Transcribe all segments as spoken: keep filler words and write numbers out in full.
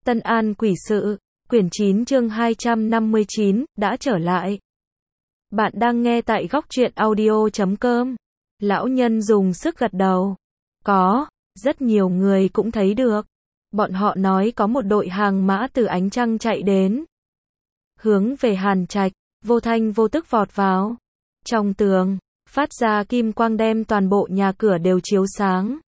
Tân An Quỷ Sự, quyển chín chương hai trăm năm mươi chín, đã trở lại. Bạn đang nghe tại góc truyện audio chấm com. Lão nhân dùng sức gật đầu. Có, rất nhiều người cũng thấy được. Bọn họ nói có một đội hàng mã từ ánh trăng chạy đến. Hướng về Hàn Trạch, vô thanh vô tức vọt vào. Trong tường, phát ra kim quang đem toàn bộ nhà cửa đều chiếu sáng.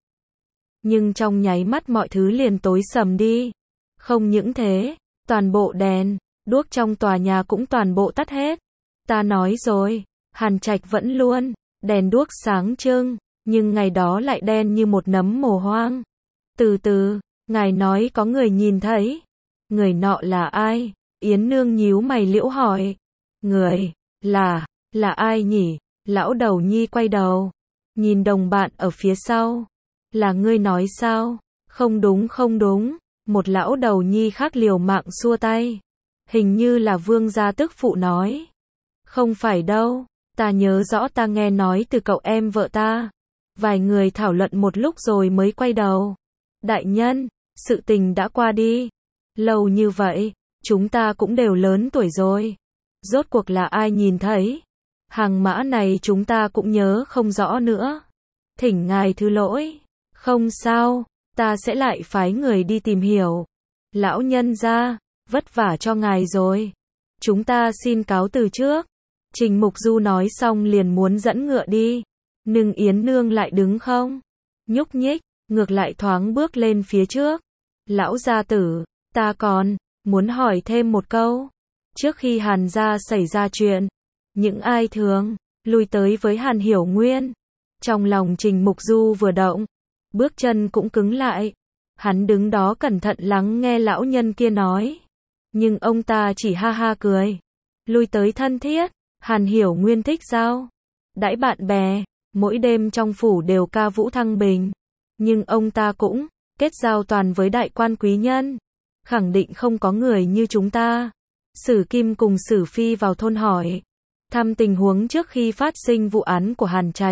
Nhưng trong nháy mắt mọi thứ liền tối sầm đi. Không những thế, toàn bộ đèn, đuốc trong tòa nhà cũng toàn bộ tắt hết. Ta nói rồi, Hàn Trạch vẫn luôn, đèn đuốc sáng trưng, nhưng ngày đó lại đen như một nấm mồ hoang. Từ từ, ngài nói có người nhìn thấy. Người nọ là ai? Yến Nương nhíu mày liễu hỏi. Người, là, là ai nhỉ? Lão đầu nhi quay đầu, nhìn đồng bạn ở phía sau. Là ngươi nói sao? Không đúng không đúng. Một lão đầu nhi khác liều mạng xua tay. Hình như là vương gia tức phụ nói. Không phải đâu, ta nhớ rõ ta nghe nói từ cậu em vợ ta. Vài người thảo luận một lúc rồi mới quay đầu. Đại nhân, sự tình đã qua đi. Lâu như vậy, chúng ta cũng đều lớn tuổi rồi. Rốt cuộc là ai nhìn thấy? Hàng mã này chúng ta cũng nhớ không rõ nữa. Thỉnh ngài thứ lỗi. Không sao, ta sẽ lại phái người đi tìm hiểu. Lão nhân gia, vất vả cho ngài rồi. Chúng ta xin cáo từ trước. Trình Mục Du nói xong liền muốn dẫn ngựa đi. Nhưng Yến Nương lại đứng không nhúc nhích, ngược lại thoáng bước lên phía trước. Lão gia tử, ta còn muốn hỏi thêm một câu. Trước khi Hàn gia xảy ra chuyện, những ai thường lui tới với Hàn Hiểu Nguyên? Trong lòng Trình Mục Du vừa động, bước chân cũng cứng lại. Hắn đứng đó cẩn thận lắng nghe lão nhân kia nói. Nhưng ông ta chỉ ha ha cười. Lui tới thân thiết, Hàn Hiểu Nguyên thích giao đãi bạn bè, mỗi đêm trong phủ đều ca vũ thăng bình. Nhưng ông ta cũng kết giao toàn với đại quan quý nhân. Khẳng định không có người như chúng ta. Sử Kim cùng Sử Phi vào thôn hỏi thăm tình huống trước khi phát sinh vụ án của Hàn Trạch.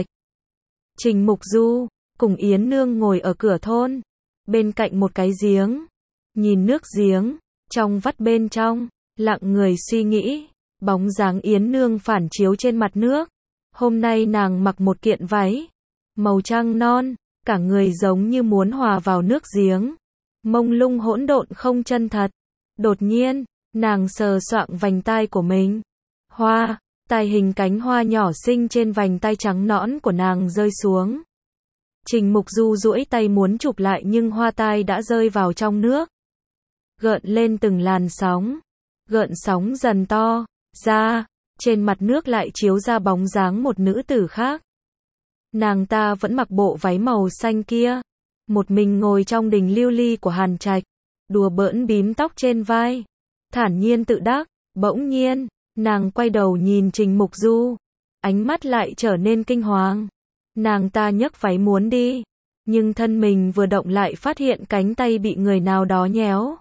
Trình Mục Du cùng Yến Nương ngồi ở cửa thôn, bên cạnh một cái giếng, nhìn nước giếng, trong vắt bên trong, lặng người suy nghĩ, bóng dáng Yến Nương phản chiếu trên mặt nước. Hôm nay nàng mặc một kiện váy, màu trắng non, cả người giống như muốn hòa vào nước giếng, mông lung hỗn độn không chân thật. Đột nhiên, nàng sờ soạng vành tai của mình. Hoa, tai hình cánh hoa nhỏ xinh trên vành tai trắng nõn của nàng rơi xuống. Trình Mục Du duỗi tay muốn chụp lại nhưng hoa tai đã rơi vào trong nước. Gợn lên từng làn sóng. Gợn sóng dần to ra, trên mặt nước lại chiếu ra bóng dáng một nữ tử khác. Nàng ta vẫn mặc bộ váy màu xanh kia, một mình ngồi trong đình lưu ly của Hàn Trạch, đùa bỡn bím tóc trên vai, thản nhiên tự đắc. Bỗng nhiên, nàng quay đầu nhìn Trình Mục Du, ánh mắt lại trở nên kinh hoàng. Nàng ta nhấc váy muốn đi, nhưng thân mình vừa động lại phát hiện cánh tay bị người nào đó nhéo.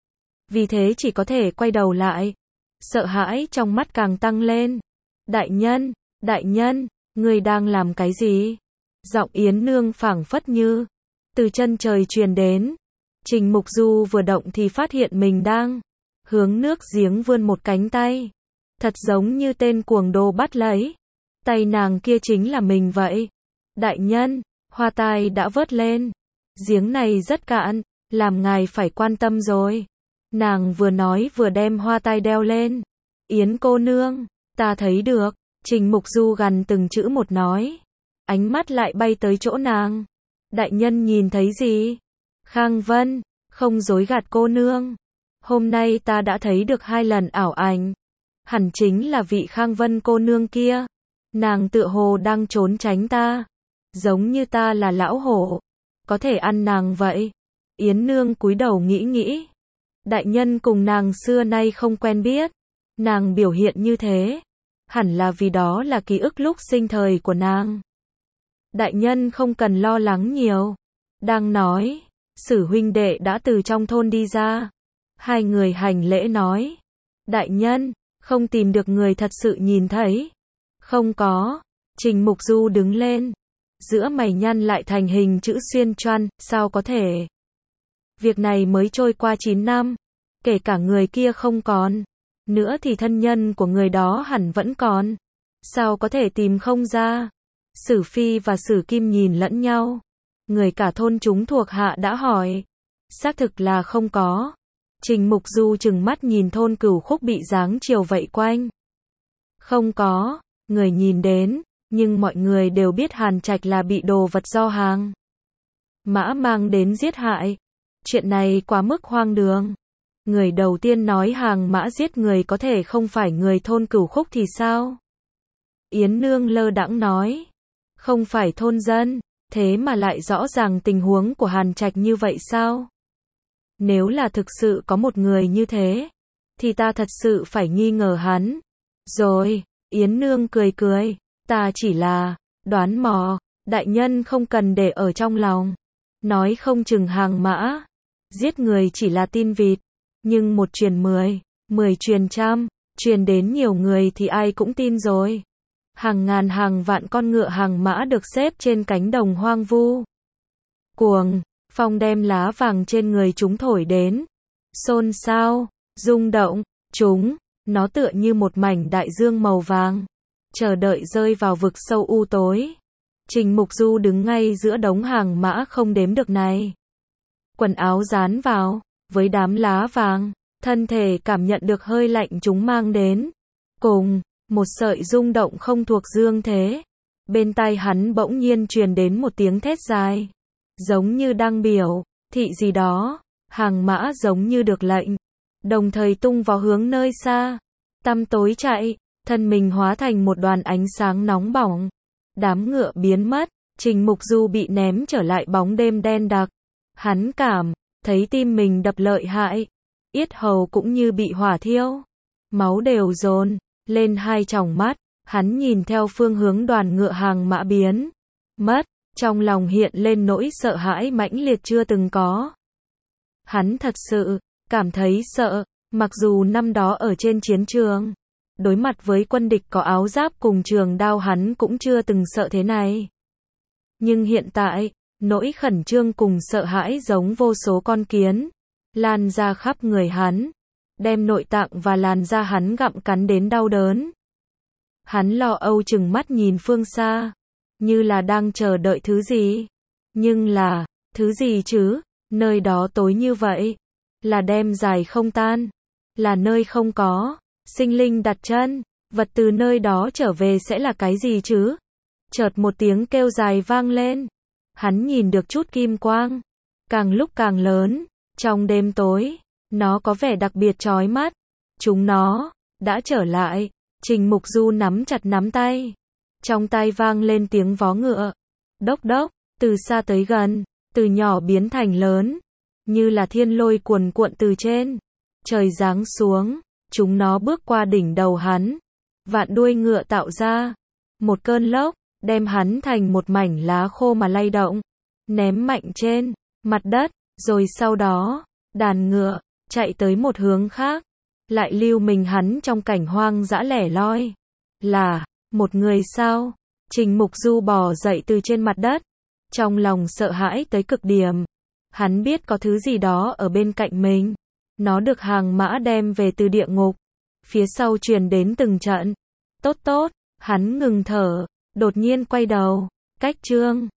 Vì thế chỉ có thể quay đầu lại. Sợ hãi trong mắt càng tăng lên. Đại nhân, đại nhân, ngươi đang làm cái gì? Giọng Yến Nương phảng phất như từ chân trời truyền đến. Trình Mục Du vừa động thì phát hiện mình đang hướng nước giếng vươn một cánh tay. Thật giống như tên cuồng đồ bắt lấy. Tay nàng kia chính là mình vậy. Đại nhân, hoa tai đã vớt lên. Giếng này rất cạn, làm ngài phải quan tâm rồi. Nàng vừa nói vừa đem hoa tai đeo lên. Yến cô nương, ta thấy được. Trình Mục Du gằn từng chữ một nói. Ánh mắt lại bay tới chỗ nàng. Đại nhân nhìn thấy gì? Khang Vân, không dối gạt cô nương. Hôm nay ta đã thấy được hai lần ảo ảnh. Hẳn chính là vị Khang Vân cô nương kia. Nàng tựa hồ đang trốn tránh ta. Giống như ta là lão hổ, có thể ăn nàng vậy. Yến Nương cúi đầu nghĩ nghĩ. Đại nhân cùng nàng xưa nay không quen biết. Nàng biểu hiện như thế, hẳn là vì đó là ký ức lúc sinh thời của nàng. Đại nhân không cần lo lắng nhiều. Đang nói, Sử huynh đệ đã từ trong thôn đi ra. Hai người hành lễ nói. Đại nhân, không tìm được người thật sự nhìn thấy. Không có. Trình Mục Du đứng lên. Giữa mày nhăn lại thành hình chữ xuyên choăn, sao có thể? Việc này mới trôi qua chín năm, kể cả người kia không còn nữa thì thân nhân của người đó hẳn vẫn còn. Sao có thể tìm không ra? Sử Phi và Sử Kim nhìn lẫn nhau. Người cả thôn chúng thuộc hạ đã hỏi. Xác thực là không có. Trình Mục Du trừng mắt nhìn thôn Cửu Khúc bị giáng chiều vây quanh. Không có, người nhìn đến, nhưng mọi người đều biết Hàn Trạch là bị đồ vật do hàng mã mang đến giết hại. Chuyện này quá mức hoang đường. Người đầu tiên nói hàng mã giết người có thể không phải người thôn Cửu Khúc thì sao? Yến Nương lơ đãng nói. Không phải thôn dân, thế mà lại rõ ràng tình huống của Hàn Trạch như vậy sao? Nếu là thực sự có một người như thế, thì ta thật sự phải nghi ngờ hắn. Rồi, Yến Nương cười cười, ta chỉ là đoán mò, đại nhân không cần để ở trong lòng. Nói không chừng hàng mã giết người chỉ là tin vịt, nhưng một truyền mười, mười truyền trăm, truyền đến nhiều người thì ai cũng tin rồi. Hàng ngàn hàng vạn con ngựa hàng mã được xếp trên cánh đồng hoang vu. Cuồng, phong đem lá vàng trên người chúng thổi đến. Xôn xao, rung động, chúng, nó tựa như một mảnh đại dương màu vàng, chờ đợi rơi vào vực sâu u tối. Trình Mục Du đứng ngay giữa đống hàng mã không đếm được này. Quần áo dán vào, với đám lá vàng, thân thể cảm nhận được hơi lạnh chúng mang đến. Cùng, một sợi rung động không thuộc dương thế. Bên tai hắn bỗng nhiên truyền đến một tiếng thét dài. Giống như đang biểu thị gì đó. Hàng mã giống như được lệnh, đồng thời tung vào hướng nơi xa. Tăm tối chạy, thân mình hóa thành một đoàn ánh sáng nóng bỏng. Đám ngựa biến mất, Trình Mục Du bị ném trở lại bóng đêm đen đặc. Hắn cảm thấy tim mình đập lợi hại, yết hầu cũng như bị hỏa thiêu, máu đều dồn lên hai tròng mắt. Hắn nhìn theo phương hướng đoàn ngựa hàng mã biến mất, trong lòng hiện lên nỗi sợ hãi mãnh liệt chưa từng có. Hắn thật sự cảm thấy sợ, mặc dù năm đó ở trên chiến trường, đối mặt với quân địch có áo giáp cùng trường đao hắn cũng chưa từng sợ thế này. Nhưng hiện tại, nỗi khẩn trương cùng sợ hãi giống vô số con kiến, lan ra khắp người hắn, đem nội tạng và làn da hắn gặm cắn đến đau đớn. Hắn lo âu chừng mắt nhìn phương xa, như là đang chờ đợi thứ gì. Nhưng là, thứ gì chứ? Nơi đó tối như vậy, là đêm dài không tan, là nơi không có sinh linh đặt chân, vật từ nơi đó trở về sẽ là cái gì chứ? Chợt một tiếng kêu dài vang lên. Hắn nhìn được chút kim quang, càng lúc càng lớn, trong đêm tối, nó có vẻ đặc biệt chói mắt. Chúng nó đã trở lại. Trình Mục Du nắm chặt nắm tay, trong tay vang lên tiếng vó ngựa. Đốc đốc, từ xa tới gần, từ nhỏ biến thành lớn, như là thiên lôi cuồn cuộn từ trên trời giáng xuống. Chúng nó bước qua đỉnh đầu hắn, vạn đuôi ngựa tạo ra một cơn lốc, đem hắn thành một mảnh lá khô mà lay động, ném mạnh trên mặt đất. Rồi sau đó, đàn ngựa chạy tới một hướng khác, lại lưu mình hắn trong cảnh hoang dã lẻ loi. Là một người sao? Trình Mục Du bò dậy từ trên mặt đất, trong lòng sợ hãi tới cực điểm. Hắn biết có thứ gì đó ở bên cạnh mình. Nó được hàng mã đem về từ địa ngục. Phía sau truyền đến từng trận tốt tốt. Hắn ngừng thở, đột nhiên quay đầu. Cách chương